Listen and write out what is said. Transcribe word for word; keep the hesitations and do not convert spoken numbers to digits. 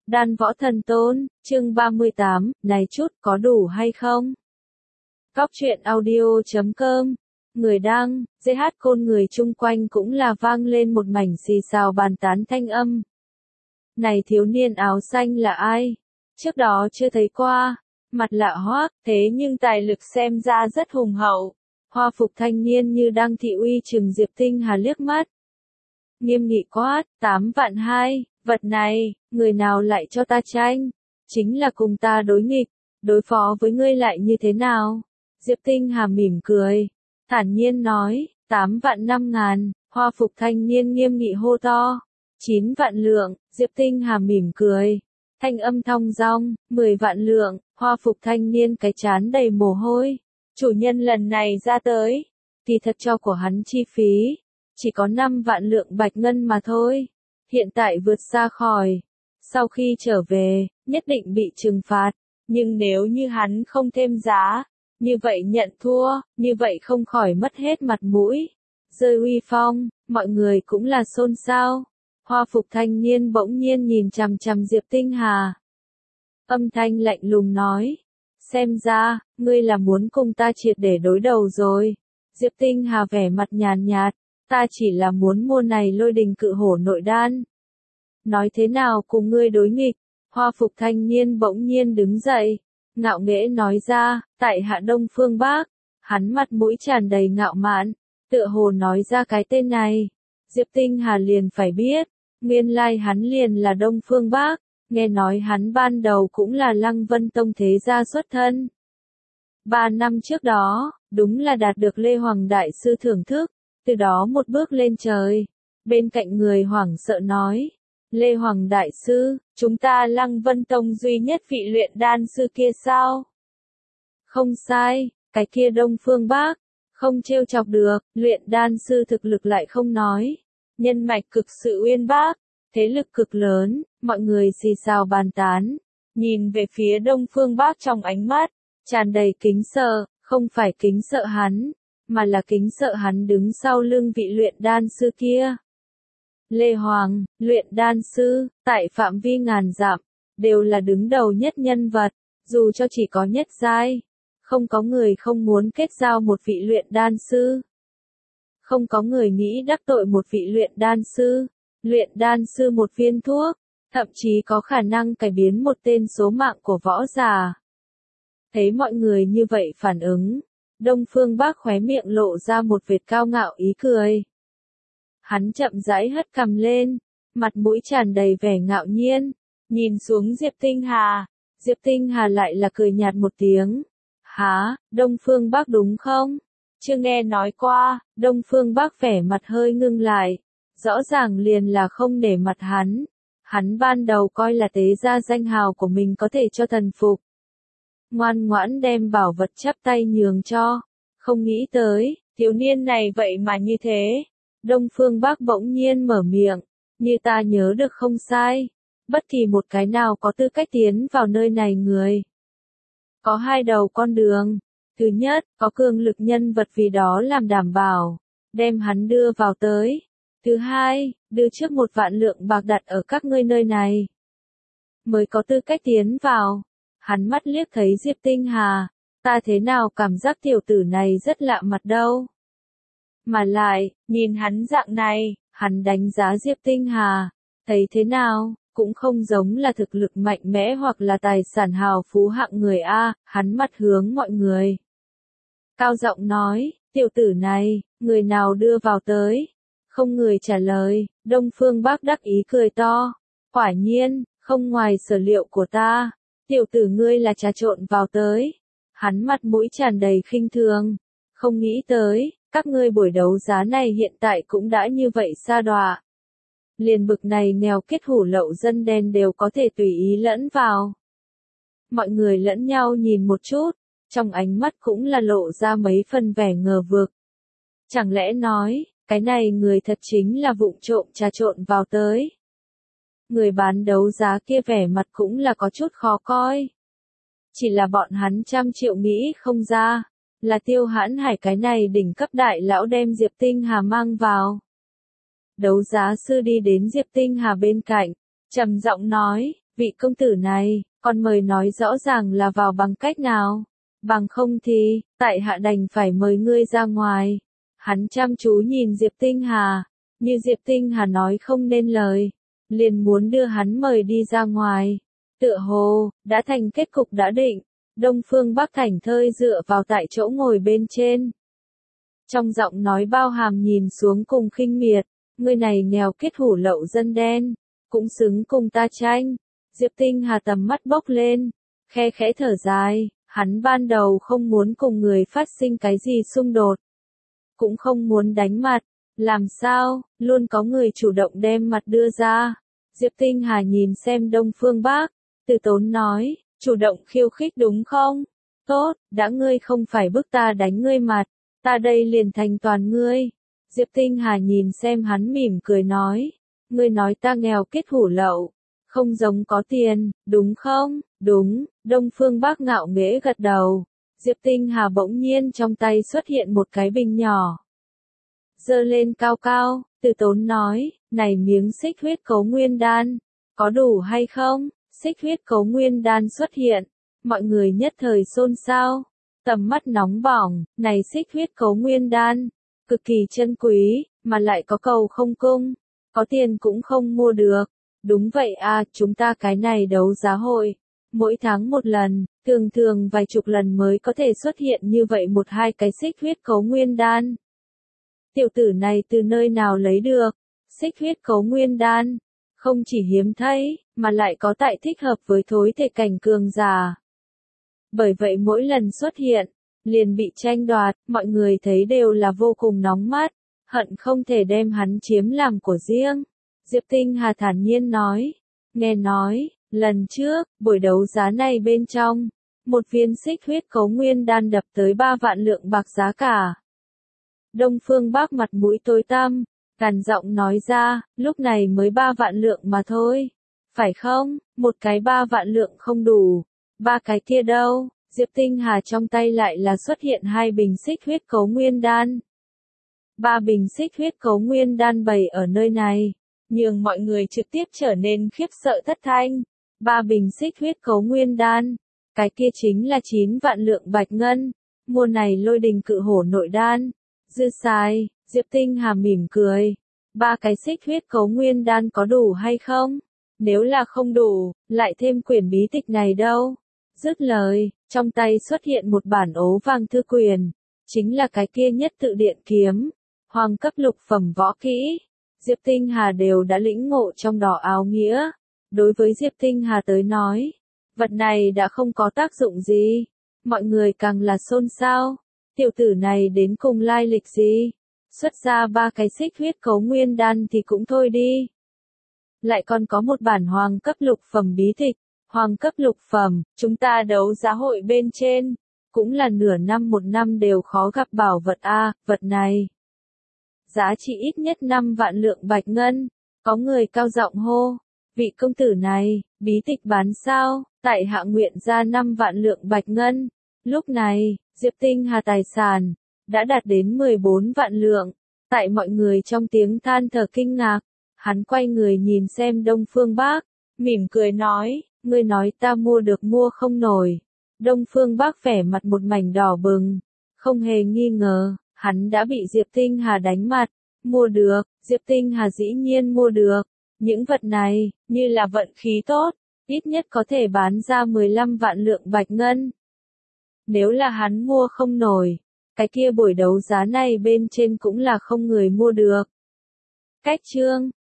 Đan Võ Thần Tôn, chương ba mươi tám, này chút có đủ hay không? Góc truyện audio chấm com, người đăng, giê hát côn người chung quanh cũng là vang lên một mảnh xì xào bàn tán thanh âm. Này thiếu niên áo xanh là ai? Trước đó chưa thấy qua, mặt lạ hoắc, thế nhưng tài lực xem ra rất hùng hậu. Hoa phục thanh niên như đang thị uy trừng Diệp Tinh Hà liếc mắt. Nghiêm nghị quát, tám vạn hai, vật này, người nào lại cho ta tranh? Chính là cùng ta đối nghịch, đối phó với ngươi lại như thế nào? Diệp Tinh Hà mỉm cười, thản nhiên nói, tám vạn năm ngàn, hoa phục thanh niên nghiêm nghị hô to. Chín vạn lượng, Diệp Tinh Hà mỉm cười, thanh âm thong dong, mười vạn lượng, hoa phục thanh niên cái chán đầy mồ hôi. Chủ nhân lần này ra tới, thì thật cho của hắn chi phí, chỉ có năm vạn lượng bạch ngân mà thôi. Hiện tại vượt xa khỏi, sau khi trở về, nhất định bị trừng phạt, nhưng nếu như hắn không thêm giá, như vậy nhận thua, như vậy không khỏi mất hết mặt mũi, rơi uy phong, mọi người cũng là xôn xao. Hoa phục thanh niên bỗng nhiên nhìn chằm chằm Diệp Tinh Hà. Âm thanh lạnh lùng nói, xem ra, ngươi là muốn cùng ta triệt để đối đầu rồi. Diệp Tinh Hà vẻ mặt nhàn nhạt, ta chỉ là muốn mua này lôi đình cự hổ nội đan. Nói thế nào cùng ngươi đối nghịch? Hoa phục thanh niên bỗng nhiên đứng dậy, ngạo nghễ nói ra, tại hạ Đông Phương Bác. Hắn mặt mũi tràn đầy ngạo mạn, tựa hồ nói ra cái tên này. Diệp Tinh Hà liền phải biết, nguyên lai hắn liền là Đông Phương Bác, nghe nói hắn ban đầu cũng là Lăng Vân Tông thế gia xuất thân. Ba năm trước đó, đúng là đạt được Lê Hoàng Đại Sư thưởng thức, từ đó một bước lên trời. Bên cạnh người hoảng sợ nói, Lê Hoàng Đại Sư, chúng ta Lăng Vân Tông duy nhất vị luyện đan sư kia sao? Không sai, cái kia Đông Phương Bác, không trêu chọc được, luyện đan sư thực lực lại không nói. Nhân mạch cực sự uyên bác, thế lực cực lớn, mọi người xì xào bàn tán, nhìn về phía Đông Phương Bác trong ánh mắt, tràn đầy kính sợ, không phải kính sợ hắn, mà là kính sợ hắn đứng sau lưng vị luyện đan sư kia. Lê Hoàng, luyện đan sư, tại phạm vi ngàn dặm, đều là đứng đầu nhất nhân vật, dù cho chỉ có nhất giai, không có người không muốn kết giao một vị luyện đan sư. Không có người nghĩ đắc tội một vị luyện đan sư, luyện đan sư một viên thuốc, thậm chí có khả năng cải biến một tên số mạng của võ giả. Thấy mọi người như vậy phản ứng, Đông Phương Bác khóe miệng lộ ra một vệt cao ngạo ý cười. Hắn chậm rãi hất cằm lên, mặt mũi tràn đầy vẻ ngạo nhiên, nhìn xuống Diệp Tinh Hà. Diệp Tinh Hà lại là cười nhạt một tiếng. Hả, Đông Phương Bác đúng không? Chưa nghe nói qua. Đông Phương Bác vẻ mặt hơi ngưng lại, rõ ràng liền là không để mặt hắn. Hắn ban đầu coi là tế gia danh hào của mình có thể cho thần phục. Ngoan ngoãn đem bảo vật chắp tay nhường cho, không nghĩ tới, thiếu niên này vậy mà như thế. Đông Phương Bác bỗng nhiên mở miệng, như ta nhớ được không sai, bất kỳ một cái nào có tư cách tiến vào nơi này người. Có hai đầu con đường, thứ nhất, có cường lực nhân vật vì đó làm đảm bảo, đem hắn đưa vào tới. Thứ hai, đưa trước một vạn lượng bạc đặt ở các ngươi nơi này, mới có tư cách tiến vào. Hắn mắt liếc thấy Diệp Tinh Hà, ta thế nào cảm giác tiểu tử này rất lạ mặt đâu. Mà lại, nhìn hắn dạng này, hắn đánh giá Diệp Tinh Hà, thấy thế nào, cũng không giống là thực lực mạnh mẽ hoặc là tài sản hào phú hạng người A, hắn mặt hướng mọi người. Cao giọng nói, tiểu tử này, người nào đưa vào tới? Không người trả lời, Đông Phương Bác đắc ý cười to. Quả nhiên, không ngoài sở liệu của ta, tiểu tử ngươi là trà trộn vào tới. Hắn mặt mũi tràn đầy khinh thường, không nghĩ tới, các ngươi buổi đấu giá này hiện tại cũng đã như vậy sa đọa. Liền bực này nghèo kết hủ lậu dân đen đều có thể tùy ý lẫn vào. Mọi người lẫn nhau nhìn một chút, trong ánh mắt cũng là lộ ra mấy phần vẻ ngờ vực. Chẳng lẽ nói, cái này người thật chính là vụng trộm trà trộn vào tới. Người bán đấu giá kia vẻ mặt cũng là có chút khó coi. Chỉ là bọn hắn trăm triệu nghĩ không ra, là Tiêu Hãn Hải cái này đỉnh cấp đại lão đem Diệp Tinh Hà mang vào. Đấu giá sư đi đến Diệp Tinh Hà bên cạnh, trầm giọng nói, vị công tử này, còn mời nói rõ ràng là vào bằng cách nào, bằng không thì, tại hạ đành phải mời ngươi ra ngoài. Hắn chăm chú nhìn Diệp Tinh Hà, như Diệp Tinh Hà nói không nên lời, liền muốn đưa hắn mời đi ra ngoài. Tựa hồ, đã thành kết cục đã định, Đông Phương Bắc thảnh thơi dựa vào tại chỗ ngồi bên trên. Trong giọng nói bao hàm nhìn xuống cùng khinh miệt, ngươi này nghèo kết hủ lậu dân đen, cũng xứng cùng ta tranh. Diệp Tinh Hà tầm mắt bốc lên, khe khẽ thở dài, hắn ban đầu không muốn cùng người phát sinh cái gì xung đột, cũng không muốn đánh mặt, làm sao, luôn có người chủ động đem mặt đưa ra. Diệp Tinh Hà nhìn xem Đông Phương Bắc, từ tốn nói, chủ động khiêu khích đúng không? Tốt, đã ngươi không phải bức ta đánh ngươi mặt, ta đây liền thành toàn ngươi. Diệp Tinh Hà nhìn xem hắn mỉm cười nói, ngươi nói ta nghèo kết hủ lậu, không giống có tiền, đúng không? Đúng, Đông Phương Bắc ngạo nghễ gật đầu. Diệp Tinh Hà bỗng nhiên trong tay xuất hiện một cái bình nhỏ. Giơ lên cao cao, từ tốn nói, này miếng xích huyết cấu nguyên đan, có đủ hay không? Xích huyết cấu nguyên đan xuất hiện, mọi người nhất thời xôn xao, tầm mắt nóng bỏng, này xích huyết cấu nguyên đan, cực kỳ chân quý, mà lại có cầu không cung, có tiền cũng không mua được. Đúng vậy à, chúng ta cái này đấu giá hội, mỗi tháng một lần, thường thường vài chục lần mới có thể xuất hiện như vậy một hai cái xích huyết cấu nguyên đan. Tiểu tử này từ nơi nào lấy được, xích huyết cấu nguyên đan, không chỉ hiếm thấy, mà lại có tại thích hợp với thối thể cảnh cường giả. Bởi vậy mỗi lần xuất hiện, liền bị tranh đoạt, mọi người thấy đều là vô cùng nóng mắt, hận không thể đem hắn chiếm làm của riêng. Diệp Tinh Hà thản nhiên nói, nghe nói, lần trước, buổi đấu giá này bên trong, một viên xích huyết cấu nguyên đan đập tới ba vạn lượng bạc giá cả. Đông Phương Bắc mặt mũi tối tăm, gằn giọng nói ra, lúc này mới ba vạn lượng mà thôi. Phải không, một cái ba vạn lượng không đủ, ba cái kia đâu? Diệp Tinh Hà trong tay lại là xuất hiện hai bình xích huyết cấu nguyên đan. Ba bình xích huyết cấu nguyên đan bày ở nơi này, nhường mọi người trực tiếp trở nên khiếp sợ thất thanh. Ba bình xích huyết cấu nguyên đan, cái kia chính là chín vạn lượng bạch ngân, mua này lôi đình cự hổ nội đan. Dư xài, Diệp Tinh Hà mỉm cười, ba cái xích huyết cấu nguyên đan có đủ hay không? Nếu là không đủ, lại thêm quyển bí tịch này đâu? Dứt lời, trong tay xuất hiện một bản ố vàng thư quyển, chính là cái kia nhất tự điện kiếm, hoàng cấp lục phẩm võ kỹ. Diệp Tinh Hà đều đã lĩnh ngộ trong đó áo nghĩa. Đối với Diệp Tinh Hà tới nói, vật này đã không có tác dụng gì, mọi người càng là xôn xao. Tiểu tử này đến cùng lai lịch gì? Xuất ra ba cái xích huyết cấu nguyên đan thì cũng thôi đi. Lại còn có một bản hoàng cấp lục phẩm bí tịch, hoàng cấp lục phẩm, chúng ta đấu giá hội bên trên, cũng là nửa năm một năm đều khó gặp bảo vật a, vật này. Giá trị ít nhất năm vạn lượng bạch ngân, có người cao giọng hô, vị công tử này, bí tịch bán sao, tại hạ nguyện ra năm vạn lượng bạch ngân. Lúc này, Diệp Tinh Hà tài sản, đã đạt đến mười bốn vạn lượng, tại mọi người trong tiếng than thở kinh ngạc, hắn quay người nhìn xem Đông Phương Bắc, mỉm cười nói, ngươi nói ta mua được mua không nổi. Đông Phương Bắc vẻ mặt một mảnh đỏ bừng, không hề nghi ngờ, hắn đã bị Diệp Tinh Hà đánh mặt, mua được, Diệp Tinh Hà dĩ nhiên mua được, những vật này, như là vận khí tốt, ít nhất có thể bán ra mười lăm vạn lượng bạch ngân. Nếu là hắn mua không nổi, cái kia buổi đấu giá này bên trên cũng là không người mua được. Cách chương